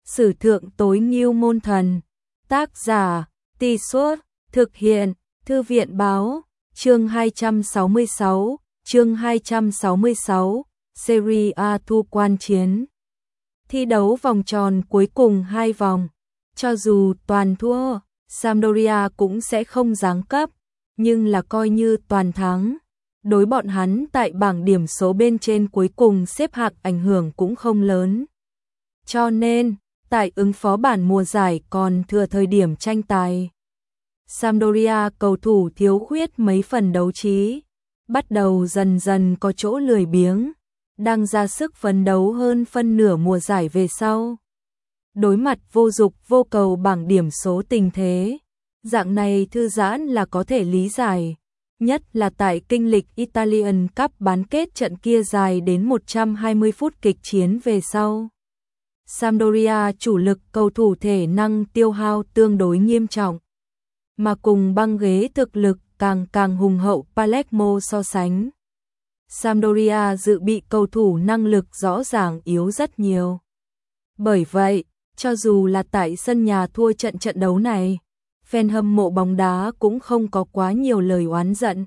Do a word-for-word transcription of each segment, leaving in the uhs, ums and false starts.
Sử thượng tối ngưu môn thần. Tác giả, Tì Suốt, thực hiện, Thư viện báo, chương hai trăm sáu mươi sáu, chương hai trăm sáu mươi sáu, Serie A thu quan chiến. Thi đấu vòng tròn cuối cùng hai vòng, cho dù toàn thua, Sampdoria cũng sẽ không giáng cấp, nhưng là coi như toàn thắng. Đối bọn hắn tại bảng điểm số bên trên cuối cùng xếp hạng ảnh hưởng cũng không lớn. Cho nên, tại ứng phó bản mùa giải còn thừa thời điểm tranh tài, Sampdoria cầu thủ thiếu khuyết mấy phần đấu trí, bắt đầu dần dần có chỗ lười biếng, đang ra sức phấn đấu hơn phân nửa mùa giải về sau. Đối mặt vô dục vô cầu bảng điểm số tình thế, dạng này thư giãn là có thể lý giải, nhất là tại kinh lịch Italian Cup bán kết trận kia dài đến một trăm hai mươi phút kịch chiến về sau. Sampdoria chủ lực cầu thủ thể năng tiêu hao tương đối nghiêm trọng, mà cùng băng ghế thực lực càng càng hùng hậu Palermo so sánh, Sampdoria dự bị cầu thủ năng lực rõ ràng yếu rất nhiều. Bởi vậy, cho dù là tại sân nhà thua trận trận đấu này, fan hâm mộ bóng đá cũng không có quá nhiều lời oán giận.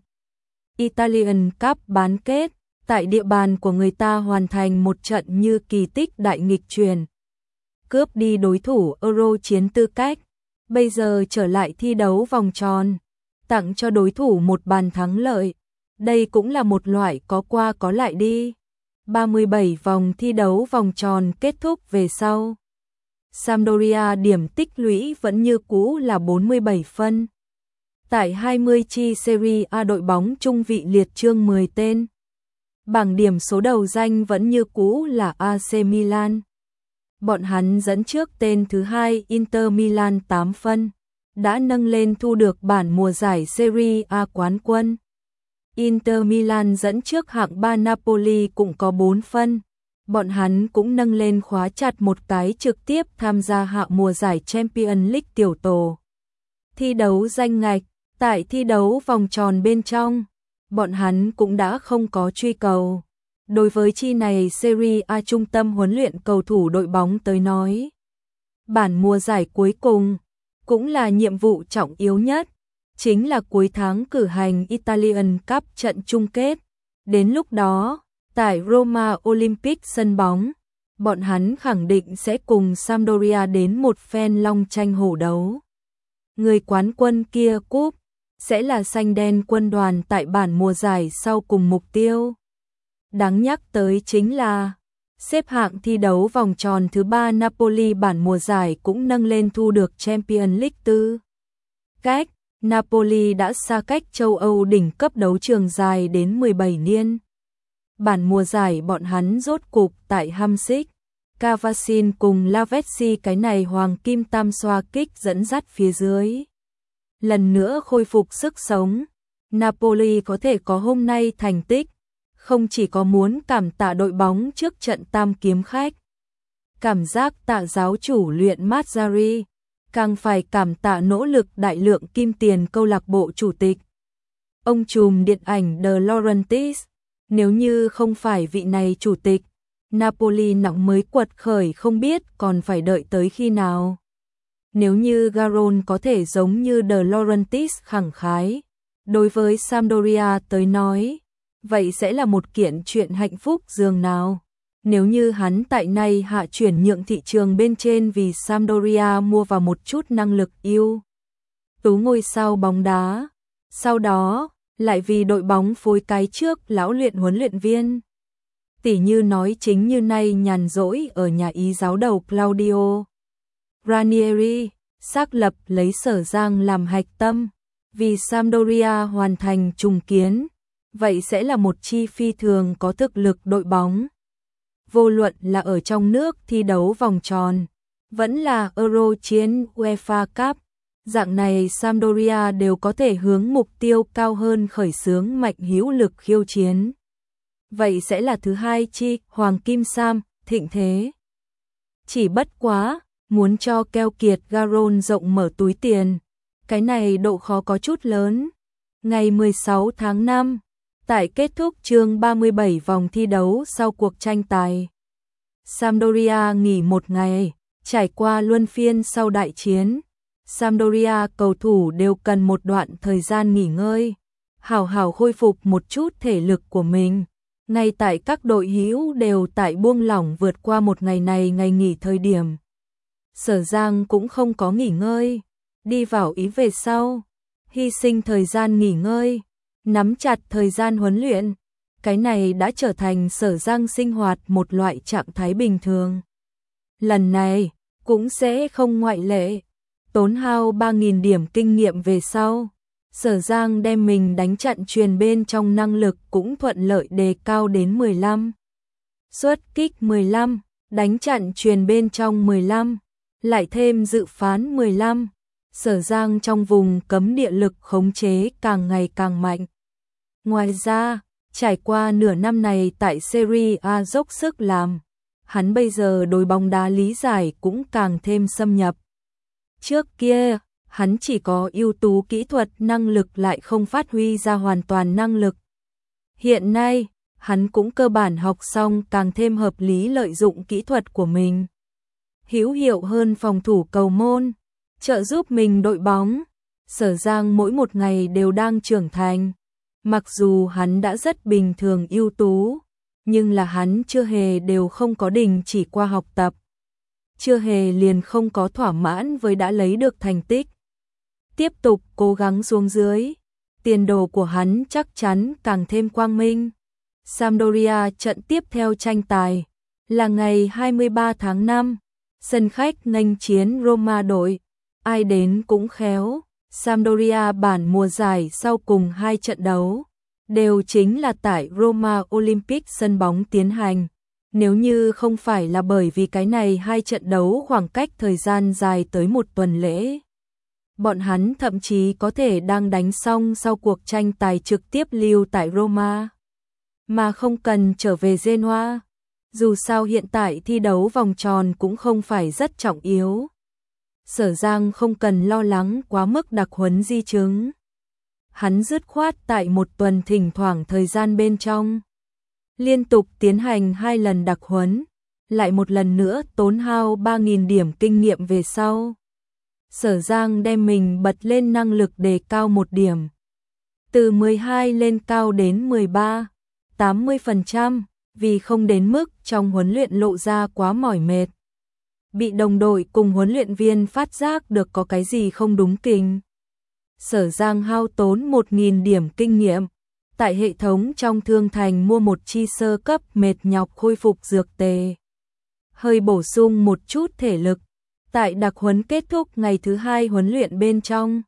Italian Cup bán kết, tại địa bàn của người ta hoàn thành một trận như kỳ tích đại nghịch truyền, cướp đi đối thủ Euro chiến tư cách, bây giờ trở lại thi đấu vòng tròn, tặng cho đối thủ một bàn thắng lợi. Đây cũng là một loại có qua có lại đi. ba mươi bảy vòng thi đấu vòng tròn kết thúc về sau, Sampdoria điểm tích lũy vẫn như cũ là bốn mươi bảy phân. Tại hai mươi chi Serie A đội bóng trung vị liệt chương mười tên. Bảng điểm số đầu danh vẫn như cũ là a xê Milan. Bọn hắn dẫn trước tên thứ hai Inter Milan tám phân, đã nâng lên thu được bản mùa giải Serie A quán quân. Inter Milan dẫn trước hạng ba Napoli cũng có bốn phân. Bọn hắn cũng nâng lên khóa chặt một cái trực tiếp tham gia hạng mùa giải Champions League tiểu tổ. Thi đấu danh ngạch, tại thi đấu vòng tròn bên trong, bọn hắn cũng đã không có truy cầu. Đối với chi này Serie A trung tâm huấn luyện cầu thủ đội bóng tới nói, bản mùa giải cuối cùng, cũng là nhiệm vụ trọng yếu nhất, chính là cuối tháng cử hành Italian Cup trận chung kết. Đến lúc đó, tại Roma Olympic sân bóng, bọn hắn khẳng định sẽ cùng Sampdoria đến một phen long tranh hổ đấu. Người quán quân kia cúp, sẽ là xanh đen quân đoàn tại bản mùa giải sau cùng mục tiêu. Đáng nhắc tới chính là, xếp hạng thi đấu vòng tròn thứ ba Napoli bản mùa giải cũng nâng lên thu được Champions League tư cách. Napoli đã xa cách châu Âu đỉnh cấp đấu trường dài đến mười bảy niên. Bản mùa giải bọn hắn rốt cục tại Hamsik, Cavasin cùng Lavezzi cái này hoàng kim tam xoa kích dẫn dắt phía dưới, lần nữa khôi phục sức sống. Napoli có thể có hôm nay thành tích, không chỉ có muốn cảm tạ đội bóng trước trận tam kiếm khách, cảm giác tạ giáo chủ luyện Mazzarri, càng phải cảm tạ nỗ lực đại lượng kim tiền câu lạc bộ chủ tịch, ông trùm điện ảnh De Laurentiis. Nếu như không phải vị này chủ tịch, Napoli nặng mới quật khởi không biết còn phải đợi tới khi nào. Nếu như Garon có thể giống như De Laurentiis khẳng khái, đối với Sampdoria tới nói, vậy sẽ là một kiện chuyện hạnh phúc dường nào. Nếu như hắn tại nay hạ chuyển nhượng thị trường bên trên vì Sampdoria mua vào một chút năng lực yêu tú ngôi sao bóng đá, sau đó lại vì đội bóng phối cái trước lão luyện huấn luyện viên. Tỉ như nói chính như nay nhàn rỗi ở nhà Ý giáo đầu Claudio Ranieri, xác lập lấy Sở Giang làm hạch tâm, vì Sampdoria hoàn thành trùng kiến, vậy sẽ là một chi phi thường có thực lực đội bóng. Vô luận là ở trong nước thi đấu vòng tròn, vẫn là Euro chiến UEFA Cup, dạng này Sampdoria đều có thể hướng mục tiêu cao hơn khởi xướng mạnh hữu lực khiêu chiến. Vậy sẽ là thứ hai chi Hoàng Kim Sam thịnh thế. Chỉ bất quá, muốn cho keo kiệt Garon rộng mở túi tiền, cái này độ khó có chút lớn. Ngày mười sáu tháng năm, tại kết thúc chương ba mươi bảy vòng thi đấu sau cuộc tranh tài, Sampdoria nghỉ một ngày, Trải qua luân phiên sau đại chiến, Sampdoria cầu thủ đều cần một đoạn thời gian nghỉ ngơi, hào hào khôi phục một chút thể lực của mình. Ngay tại các đội hữu đều tại buông lỏng vượt qua một ngày này ngày nghỉ thời điểm. Sở Giang cũng không có nghỉ ngơi, đi vào Ý về sau, hy sinh thời gian nghỉ ngơi, nắm chặt thời gian huấn luyện. Cái này đã trở thành Sở Giang sinh hoạt một loại trạng thái bình thường. Lần này, cũng sẽ không ngoại lệ. Tốn hao ba nghìn điểm kinh nghiệm về sau, Sở Giang đem mình đánh trận truyền bên trong năng lực cũng thuận lợi đề cao đến mười lăm. Xuất kích mười lăm, đánh trận truyền bên trong mười lăm, lại thêm dự phán mười lăm. Sở Giang trong vùng cấm địa lực khống chế càng ngày càng mạnh. Ngoài ra, trải qua nửa năm này tại Serie A dốc sức làm, hắn bây giờ đối bóng đá lý giải cũng càng thêm xâm nhập. Trước kia, hắn chỉ có ưu tú kỹ thuật năng lực lại không phát huy ra hoàn toàn năng lực. Hiện nay, hắn cũng cơ bản học xong càng thêm hợp lý lợi dụng kỹ thuật của mình. Hữu hiệu hơn phòng thủ cầu môn, trợ giúp mình đội bóng. Sở Giang mỗi một ngày đều đang trưởng thành. Mặc dù hắn đã rất bình thường ưu tú, nhưng là hắn chưa hề đều không có đình chỉ qua học tập. Chưa hề liền không có thỏa mãn với đã lấy được thành tích. Tiếp tục cố gắng xuống dưới, tiền đồ của hắn chắc chắn càng thêm quang minh. Sampdoria trận tiếp theo tranh tài là ngày hai mươi ba tháng năm, sân khách nghênh chiến Roma đội. Ai đến cũng khéo, Sampdoria bản mùa giải sau cùng hai trận đấu đều chính là tại Roma Olympic sân bóng tiến hành. Nếu như không phải là bởi vì cái này hai trận đấu khoảng cách thời gian dài tới một tuần lễ, bọn hắn thậm chí có thể đang đánh xong sau cuộc tranh tài trực tiếp lưu tại Roma, mà không cần trở về Genoa. Dù sao hiện tại thi đấu vòng tròn cũng không phải rất trọng yếu. Sở Giang không cần lo lắng quá mức đặc huấn di chứng. Hắn dứt khoát tại một tuần thỉnh thoảng thời gian bên trong, liên tục tiến hành hai lần đặc huấn, lại một lần nữa tốn hao ba nghìn điểm kinh nghiệm về sau. Sở Giang đem mình bật lên năng lực đề cao một điểm. Từ mười hai lên cao đến mười ba, tám mươi phần trăm, vì không đến mức trong huấn luyện lộ ra quá mỏi mệt. Bị đồng đội cùng huấn luyện viên phát giác được có cái gì không đúng kình. Sở Giang hao tốn một nghìn điểm kinh nghiệm. Tại hệ thống trong thương thành mua một chi sơ cấp mệt nhọc khôi phục dược tề. Hơi bổ sung một chút thể lực. Tại đặc huấn kết thúc ngày thứ hai huấn luyện bên trong,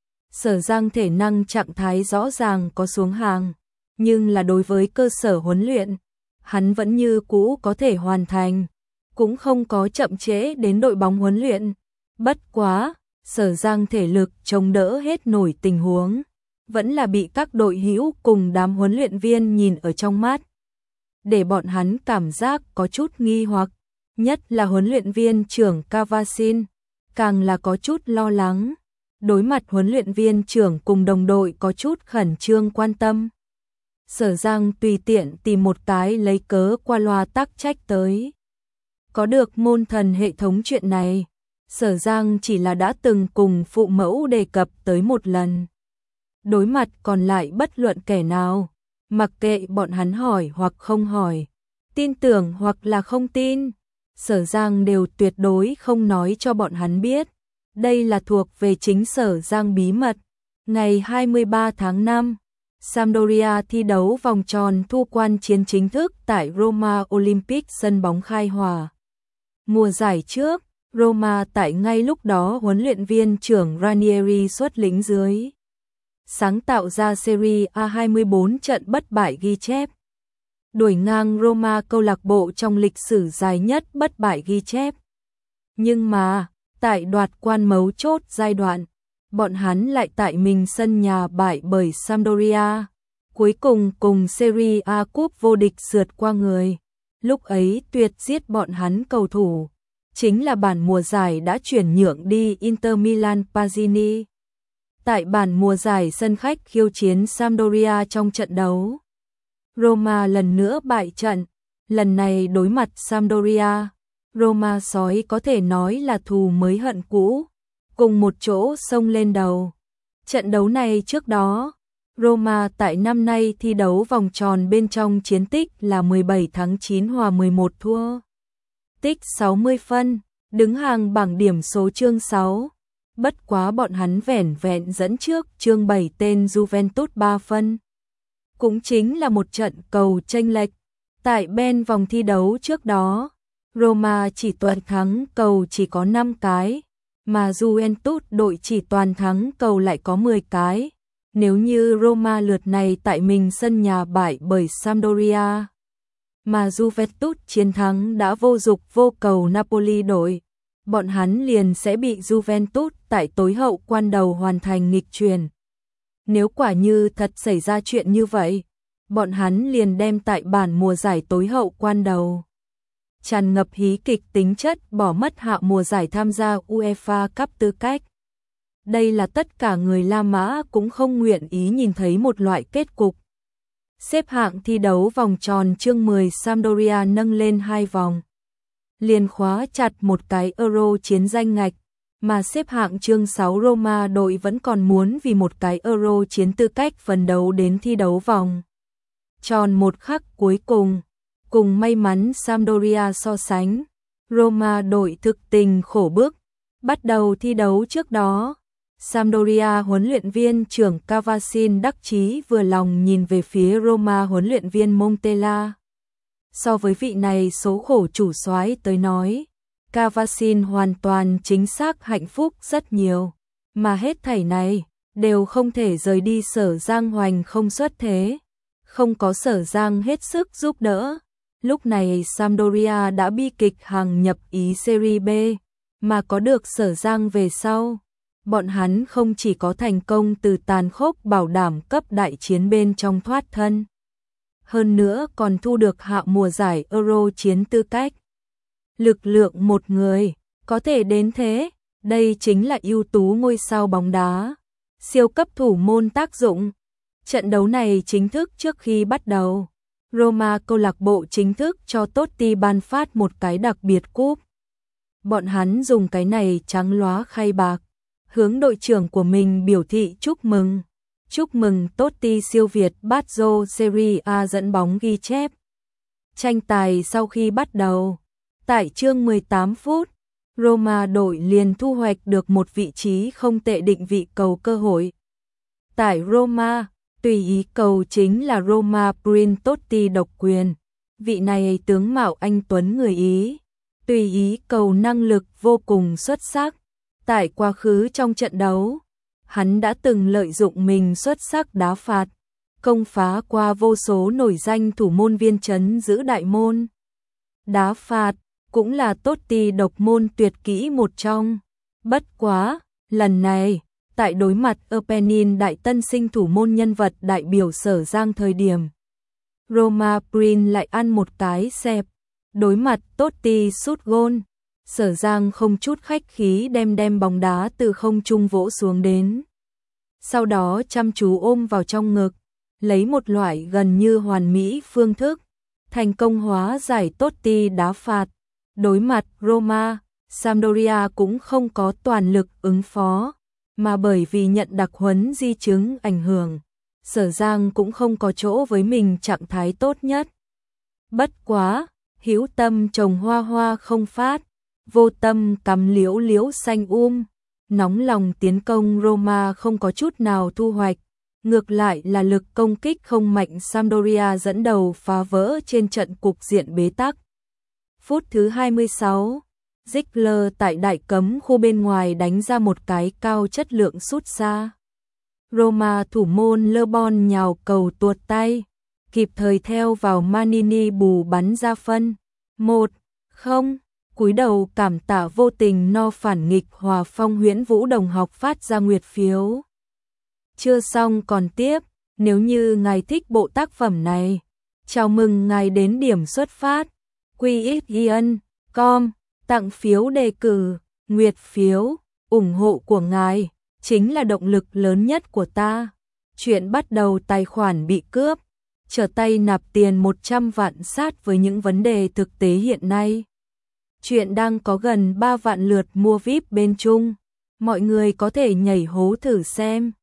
Sở Giang thể năng trạng thái rõ ràng có xuống hàng, nhưng là đối với cơ sở huấn luyện, hắn vẫn như cũ có thể hoàn thành, cũng không có chậm trễ đến đội bóng huấn luyện. Bất quá, Sở Giang thể lực chống đỡ hết nổi tình huống, vẫn là bị các đội hữu cùng đám huấn luyện viên nhìn ở trong mắt, để bọn hắn cảm giác có chút nghi hoặc. Nhất là huấn luyện viên trưởng Cavasin, càng là có chút lo lắng. Đối mặt huấn luyện viên trưởng cùng đồng đội có chút khẩn trương quan tâm, Sở Giang tùy tiện tìm một cái lấy cớ qua loa tắc trách tới. Có được môn thần hệ thống chuyện này, Sở Giang chỉ là đã từng cùng phụ mẫu đề cập tới một lần. Đối mặt còn lại bất luận kẻ nào, mặc kệ bọn hắn hỏi hoặc không hỏi, tin tưởng hoặc là không tin, Sở Giang đều tuyệt đối không nói cho bọn hắn biết. Đây là thuộc về chính Sở Giang bí mật. Ngày hai mươi ba tháng năm, Sampdoria thi đấu vòng tròn thu quan chiến chính thức tại Roma Olympic sân bóng khai hỏa. Mùa giải trước, Roma tại ngay lúc đó huấn luyện viên trưởng Ranieri xuất lĩnh dưới, sáng tạo ra Serie A hai mươi bốn trận bất bại ghi chép, đuổi ngang Roma câu lạc bộ trong lịch sử dài nhất bất bại ghi chép. Nhưng mà, tại đoạt quan mấu chốt giai đoạn, bọn hắn lại tại mình sân nhà bại bởi Sampdoria, cuối cùng cùng Serie A cúp vô địch sượt qua người. Lúc ấy tuyệt giết bọn hắn cầu thủ, chính là bản mùa giải đã chuyển nhượng đi Inter Milan Pazzini. Tại bản mùa giải sân khách khiêu chiến Sampdoria trong trận đấu, Roma lần nữa bại trận, lần này đối mặt Sampdoria, Roma sói có thể nói là thù mới hận cũ, cùng một chỗ xông lên đầu. Trận đấu này trước đó, Roma tại năm nay thi đấu vòng tròn bên trong chiến tích là mười bảy thắng chín hòa mười một thua. Tích sáu mươi phân, đứng hàng bảng điểm số chương sáu. Bất quá bọn hắn vẻn vẹn dẫn trước chương bảy tên Juventus ba phân. Cũng chính là một trận cầu chênh lệch. Tại bên vòng thi đấu trước đó, Roma chỉ toàn thắng cầu chỉ có năm cái, mà Juventus đội chỉ toàn thắng cầu lại có mười cái. Nếu như Roma lượt này tại mình sân nhà bại bởi Sampdoria, mà Juventus chiến thắng đã vô dụng vô cầu Napoli đội, bọn hắn liền sẽ bị Juventus tại tối hậu quan đầu hoàn thành nghịch chuyển. Nếu quả như thật xảy ra chuyện như vậy, bọn hắn liền đem tại bản mùa giải tối hậu quan đầu tràn ngập hí kịch tính chất bỏ mất hạ mùa giải tham gia UEFA Cup tư cách. Đây là tất cả người La Mã cũng không nguyện ý nhìn thấy một loại kết cục. Xếp hạng thi đấu vòng tròn chương mười Sampdoria nâng lên hai vòng, liền khóa chặt một cái Euro chiến danh ngạch, mà xếp hạng chương sáu Roma đội vẫn còn muốn vì một cái Euro chiến tư cách phấn đấu đến thi đấu vòng tròn một khắc cuối cùng. Cùng may mắn Sampdoria so sánh, Roma đội thực tình khổ bức. Bắt đầu thi đấu trước đó, Sampdoria huấn luyện viên trưởng Cavasin đắc chí vừa lòng nhìn về phía Roma huấn luyện viên Montella. So với vị này số khổ chủ soái tới nói, Cavasin hoàn toàn chính xác hạnh phúc rất nhiều, mà hết thảy này đều không thể rời đi Sở Giang Hoành không xuất thế, không có Sở Giang hết sức giúp đỡ. Lúc này Sampdoria đã bi kịch hàng nhập ý Serie B, mà có được Sở Giang về sau, bọn hắn không chỉ có thành công từ tàn khốc bảo đảm cấp đại chiến bên trong thoát thân, hơn nữa còn thu được hạ mùa giải Euro chiến tư cách. Lực lượng một người có thể đến thế, đây chính là ưu tú ngôi sao bóng đá, siêu cấp thủ môn tác dụng. Trận đấu này chính thức trước khi bắt đầu, Roma câu lạc bộ chính thức cho Totti ban phát một cái đặc biệt cúp. Bọn hắn dùng cái này trắng lóa khay bạc, hướng đội trưởng của mình biểu thị chúc mừng. Chúc mừng Totti siêu việt Baggio Serie A dẫn bóng ghi chép. Tranh tài sau khi bắt đầu, tại chương mười tám phút, Roma đội liền thu hoạch được một vị trí không tệ định vị cầu cơ hội. Tại Roma, tùy ý cầu chính là Roma Prince Totti độc quyền. Vị này tướng mạo anh tuấn người Ý, tùy ý cầu năng lực vô cùng xuất sắc. Tại quá khứ trong trận đấu, hắn đã từng lợi dụng mình xuất sắc đá phạt, công phá qua vô số nổi danh thủ môn viên trấn giữ đại môn. Đá phạt cũng là Totti độc môn tuyệt kỹ một trong. Bất quá, lần này, tại đối mặt Erpenin đại tân sinh thủ môn nhân vật đại biểu Sở Giang thời điểm, Roma Prince lại ăn một cái xẹp. Đối mặt Totti sút gôn, Sở Giang không chút khách khí đem đem bóng đá từ không trung vỗ xuống đến. Sau đó chăm chú ôm vào trong ngực, lấy một loại gần như hoàn mỹ phương thức, thành công hóa giải Totti đá phạt. Đối mặt Roma, Sampdoria cũng không có toàn lực ứng phó, mà bởi vì nhận đặc huấn di chứng ảnh hưởng, Sở Giang cũng không có chỗ với mình trạng thái tốt nhất. Bất quá, hữu tâm trồng hoa hoa không phát, vô tâm cắm liễu liễu xanh um, nóng lòng tiến công Roma không có chút nào thu hoạch, ngược lại là lực công kích không mạnh Sampdoria dẫn đầu phá vỡ trên trận cục diện bế tắc. Phút thứ hai mươi sáu, Ziegler tại đại cấm khu bên ngoài đánh ra một cái cao chất lượng sút xa. Roma thủ môn Le Bon nhào cầu tuột tay, kịp thời theo vào Manini bù bắn ra phân. một không, cúi đầu cảm tạ vô tình no phản nghịch hòa phong huyễn vũ đồng học phát ra nguyệt phiếu. Chưa xong còn tiếp, nếu như ngài thích bộ tác phẩm này, chào mừng ngài đến điểm xuất phát. quy ích ian chấm com, tặng phiếu đề cử, nguyệt phiếu, ủng hộ của ngài chính là động lực lớn nhất của ta. Chuyện bắt đầu tài khoản bị cướp, trở tay nạp tiền một trăm vạn sát với những vấn đề thực tế hiện nay. Chuyện đang có gần ba vạn lượt mua vi ai pi bên Trung. Mọi người có thể nhảy hố thử xem.